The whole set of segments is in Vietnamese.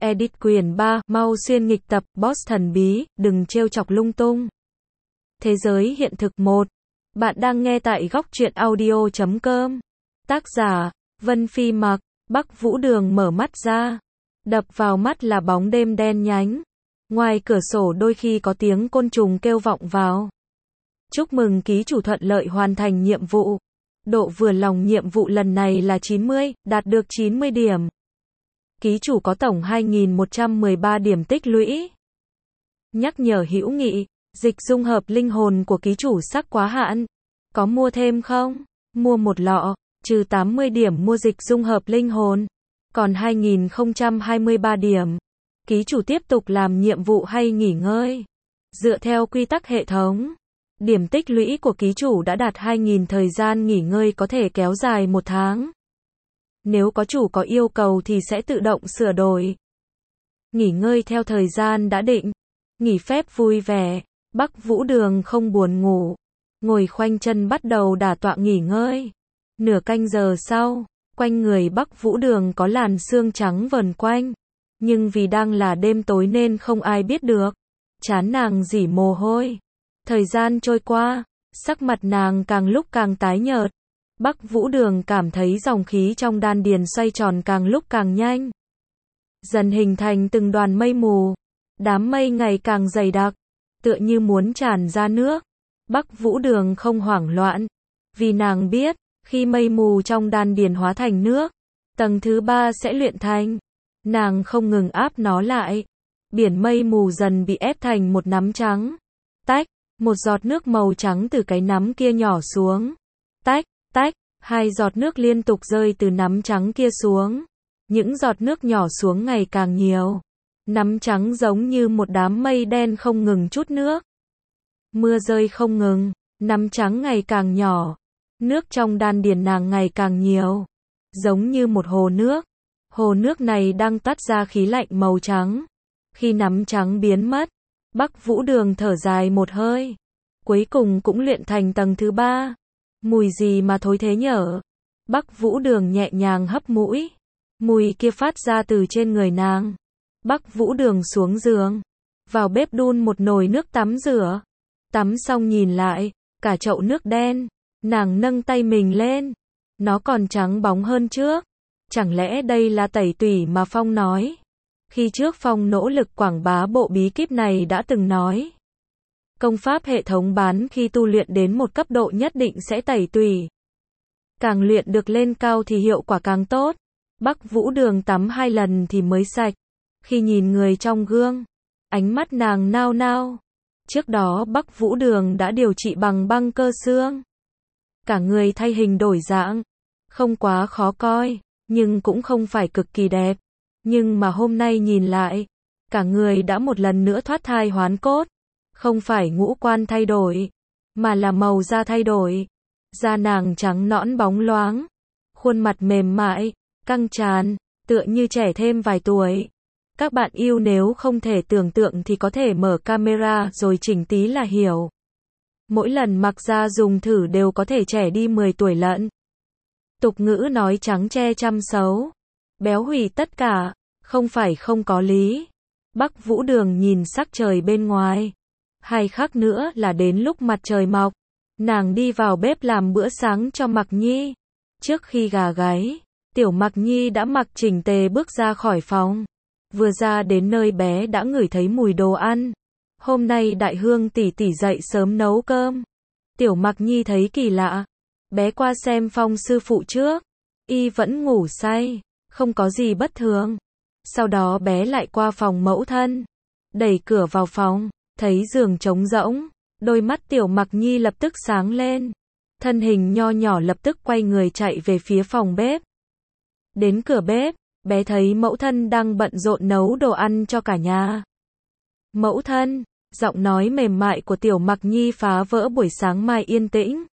Edit quyển 3, mau xuyên nghịch tập, boss thần bí, đừng trêu chọc lung tung. Thế giới hiện thực 1. Bạn đang nghe tại góc truyện audio.com. Tác giả, Vân Phi Mặc. Bắc Vũ Đường mở mắt ra. Đập vào mắt là bóng đêm đen nhánh. Ngoài cửa sổ đôi khi có tiếng côn trùng kêu vọng vào. Chúc mừng ký chủ thuận lợi hoàn thành nhiệm vụ. Độ vừa lòng nhiệm vụ lần này là 90, đạt được 90 điểm. Ký chủ có tổng 2.113 điểm tích lũy. Nhắc nhở hữu nghị, dịch dung hợp linh hồn của ký chủ sắp quá hạn. Có mua thêm không? Mua một lọ, trừ 80 điểm mua dịch dung hợp linh hồn. Còn 2.023 điểm. Ký chủ tiếp tục làm nhiệm vụ hay nghỉ ngơi? Dựa theo quy tắc hệ thống, điểm tích lũy của ký chủ đã đạt 2.000, thời gian nghỉ ngơi có thể kéo dài 1 tháng. Nếu có chủ có yêu cầu thì sẽ tự động sửa đổi. Nghỉ ngơi theo thời gian đã định. Nghỉ phép vui vẻ. Bắc Vũ Đường không buồn ngủ. Ngồi khoanh chân bắt đầu đả tọa nghỉ ngơi. Nửa canh giờ sau, quanh người Bắc Vũ Đường có làn sương trắng vờn quanh. Nhưng vì đang là đêm tối nên không ai biết được. Trán nàng rỉ mồ hôi. Thời gian trôi qua, sắc mặt nàng càng lúc càng tái nhợt. Bắc Vũ Đường cảm thấy dòng khí trong đan điền xoay tròn càng lúc càng nhanh. Dần hình thành từng đoàn mây mù. Đám mây ngày càng dày đặc, tựa như muốn tràn ra nước. Bắc Vũ Đường không hoảng loạn, vì nàng biết, khi mây mù trong đan điền hóa thành nước, tầng thứ 3 sẽ luyện thành. Nàng không ngừng áp nó lại. Biển mây mù dần bị ép thành một nắm trắng. Tách, một giọt nước màu trắng từ cái nắm kia nhỏ xuống. Tách, tách, 2 giọt nước liên tục rơi từ nắm trắng kia xuống. Những giọt nước nhỏ xuống ngày càng nhiều. Nắm trắng giống như một đám mây đen không ngừng trút nước. Mưa rơi không ngừng, nắm trắng ngày càng nhỏ. Nước trong đan điền nàng ngày càng nhiều. Giống như một hồ nước. Hồ nước này đang toát ra khí lạnh màu trắng. Khi nắm trắng biến mất, Bắc Vũ Đường thở dài một hơi. Cuối cùng cũng luyện thành tầng thứ 3. Mùi gì mà thối thế nhở? Bắc Vũ Đường nhẹ nhàng hấp mũi. Mùi kia phát ra từ trên người nàng. Bắc Vũ Đường xuống giường, vào bếp đun một nồi nước tắm rửa. Tắm xong nhìn lại, cả chậu nước đen. Nàng nâng tay mình lên. Nó còn trắng bóng hơn trước. Chẳng lẽ đây là tẩy tủy mà Phong nói? Khi trước Phong nỗ lực quảng bá bộ bí kíp này đã từng nói. Công pháp hệ thống bán khi tu luyện đến một cấp độ nhất định sẽ tẩy tủy. Càng luyện được lên cao thì hiệu quả càng tốt. Bắc Vũ Đường tắm 2 lần thì mới sạch. Khi nhìn người trong gương, ánh mắt nàng nao nao. Trước đó Bắc Vũ Đường đã điều trị bằng băng cơ xương. Cả người thay hình đổi dạng. Không quá khó coi, nhưng cũng không phải cực kỳ đẹp. Nhưng mà hôm nay nhìn lại, cả người đã một lần nữa thoát thai hoán cốt. Không phải ngũ quan thay đổi, mà là màu da thay đổi. Da nàng trắng nõn bóng loáng. Khuôn mặt mềm mại, căng tràn, tựa như trẻ thêm vài tuổi. Các bạn yêu nếu không thể tưởng tượng thì có thể mở camera rồi chỉnh tí là hiểu. Mỗi lần mặc ra dùng thử đều có thể trẻ đi 10 tuổi lận. Tục ngữ nói trắng che chăm xấu, béo hủy tất cả, không phải không có lý. Bắc Vũ Đường nhìn sắc trời bên ngoài. 2 khắc nữa là đến lúc mặt trời mọc. Nàng đi vào bếp làm bữa sáng cho Mặc Nhi. Trước khi gà gáy, tiểu Mặc Nhi đã mặc chỉnh tề bước ra khỏi phòng. Vừa ra đến nơi bé đã ngửi thấy mùi đồ ăn. Hôm nay Đại Hương tỷ tỷ dậy sớm nấu cơm. Tiểu Mặc Nhi thấy kỳ lạ. Bé qua xem Phong sư phụ trước. Y vẫn ngủ say, không có gì bất thường. Sau đó bé lại qua phòng mẫu thân. Đẩy cửa vào phòng, thấy giường trống rỗng. Đôi mắt tiểu Mặc Nhi lập tức sáng lên. Thân hình nho nhỏ lập tức quay người chạy về phía phòng bếp. Đến cửa bếp, bé thấy mẫu thân đang bận rộn nấu đồ ăn cho cả nhà. Mẫu thân, giọng nói mềm mại của tiểu Mặc Nhi phá vỡ buổi sáng mai yên tĩnh.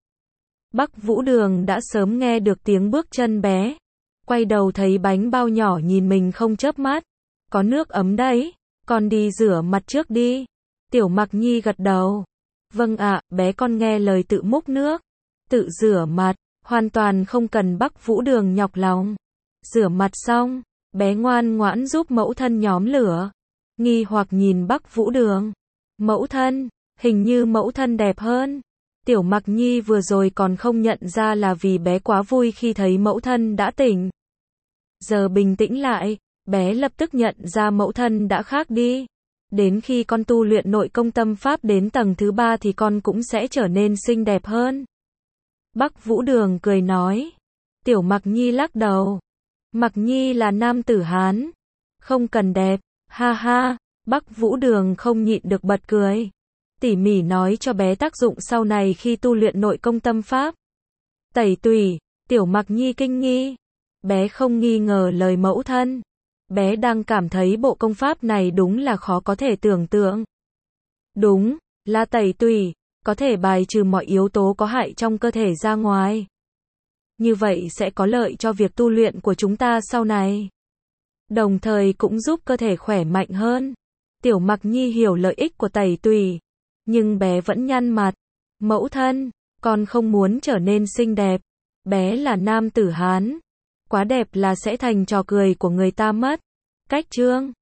Bắc Vũ Đường đã sớm nghe được tiếng bước chân bé. Quay đầu thấy bánh bao nhỏ nhìn mình không chớp mắt. Có nước ấm đấy, con đi rửa mặt trước đi. Tiểu Mặc Nhi gật đầu. Vâng ạ, bé con nghe lời tự múc nước. Tự rửa mặt, hoàn toàn không cần Bắc Vũ Đường nhọc lòng. Rửa mặt xong, Bé ngoan ngoãn giúp mẫu thân nhóm lửa. Nghi hoặc nhìn Bắc Vũ Đường. Mẫu thân, hình như mẫu thân đẹp hơn. Tiểu Mặc Nhi vừa rồi còn không nhận ra là vì bé quá vui khi thấy mẫu thân đã tỉnh. Giờ bình tĩnh lại, bé lập tức nhận ra mẫu thân đã khác đi. Đến khi con tu luyện nội công tâm pháp đến tầng thứ 3 thì con cũng sẽ trở nên xinh đẹp hơn. Bắc Vũ Đường cười nói. Tiểu Mặc Nhi lắc đầu. Mặc Nhi là nam tử Hán. Không cần đẹp, ha ha. Bắc Vũ Đường không nhịn được bật cười. Tỉ mỉ nói cho bé tác dụng sau này khi tu luyện nội công tâm pháp. Tẩy tùy, Tiểu Mặc Nhi kinh nghi. Bé không nghi ngờ lời mẫu thân. Bé đang cảm thấy bộ công pháp này đúng là khó có thể tưởng tượng. Đúng, là tẩy tùy, có thể bài trừ mọi yếu tố có hại trong cơ thể ra ngoài. Như vậy sẽ có lợi cho việc tu luyện của chúng ta sau này. Đồng thời cũng giúp cơ thể khỏe mạnh hơn. Tiểu Mặc Nhi hiểu lợi ích của tẩy tùy. Nhưng bé vẫn nhăn mặt. Mẫu thân, con không muốn trở nên xinh đẹp. Bé là nam tử Hán. Quá đẹp là sẽ thành trò cười của người ta mất. Cách chương